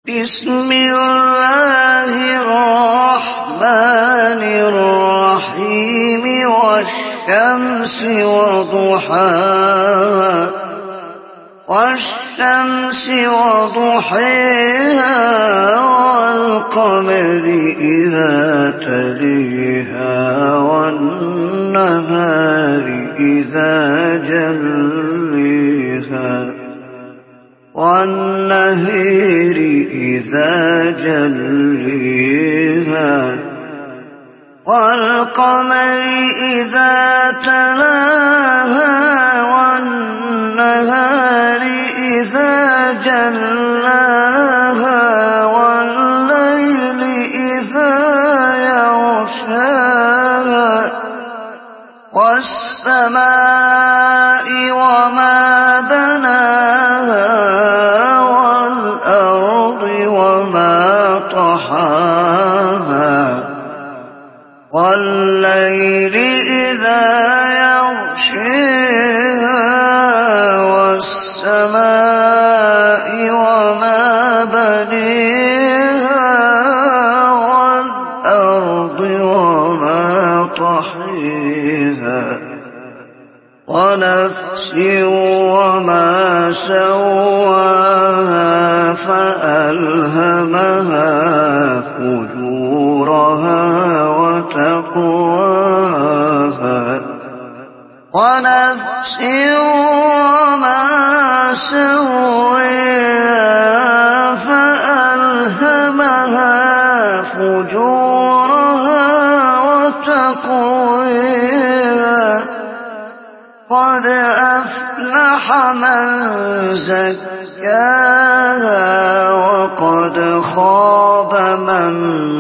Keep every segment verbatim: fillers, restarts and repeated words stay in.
بسم الله الرحمن الرحيم والشمس وضحاها والشمس وضحيها والقمر إذا تليها والنهار إذا جليها والنهر إذا جليها والقمر إذا تلاها والنهار إذا جلاها والليل إذا يغشاها والسماء وما بناها والأرض وما طحاها والليل إذا يغشيها والسماء وما بنيها والأرض وما طحيها ونفس وما سواها فألهمها فجورها وتقواها ونفس وما سواها فألهمها فجورها وتقواها قد أفلح من زكاها وقد خاب من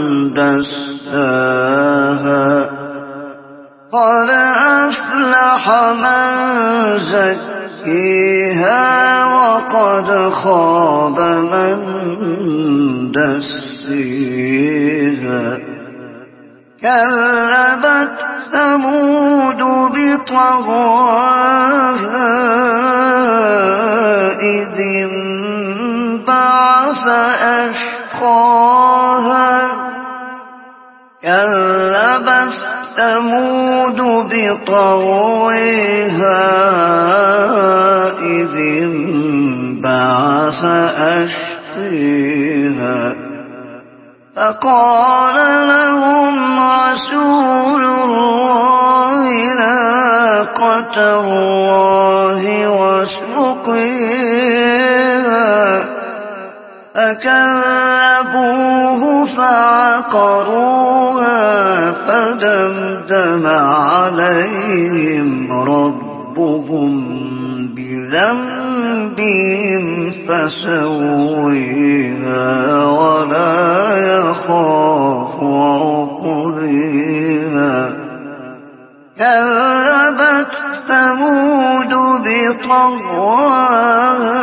دساها قد أفلح من زكيها وقد خاب من دسيها كذبت ثمود بطغواها إذ انبعث أشقاها كذبت ثمود بطغواها إذ انبعث أشقاها فقال لهم رسول الله ناقة الله وسقيها فكذبوه فعقروها فدمدم عليهم ربهم بذنبهم فسويها ولا يخاف عقبيها كذبت ثمود بطغواها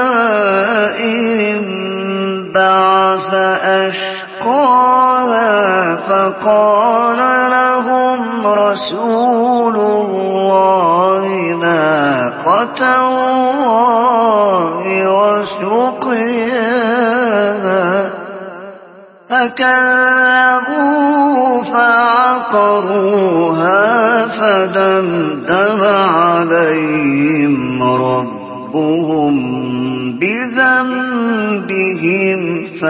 إذ انبعث أشقاها فقال لهم رسول الله ناقة الله وسقياها فكذبوه فعقروها فدمدم عليهم ربهم بذنبهم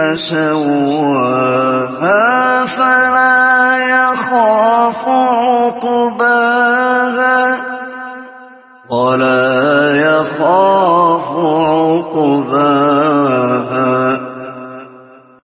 فسواها فلا يخاف عقباها ولا يخاف عقباها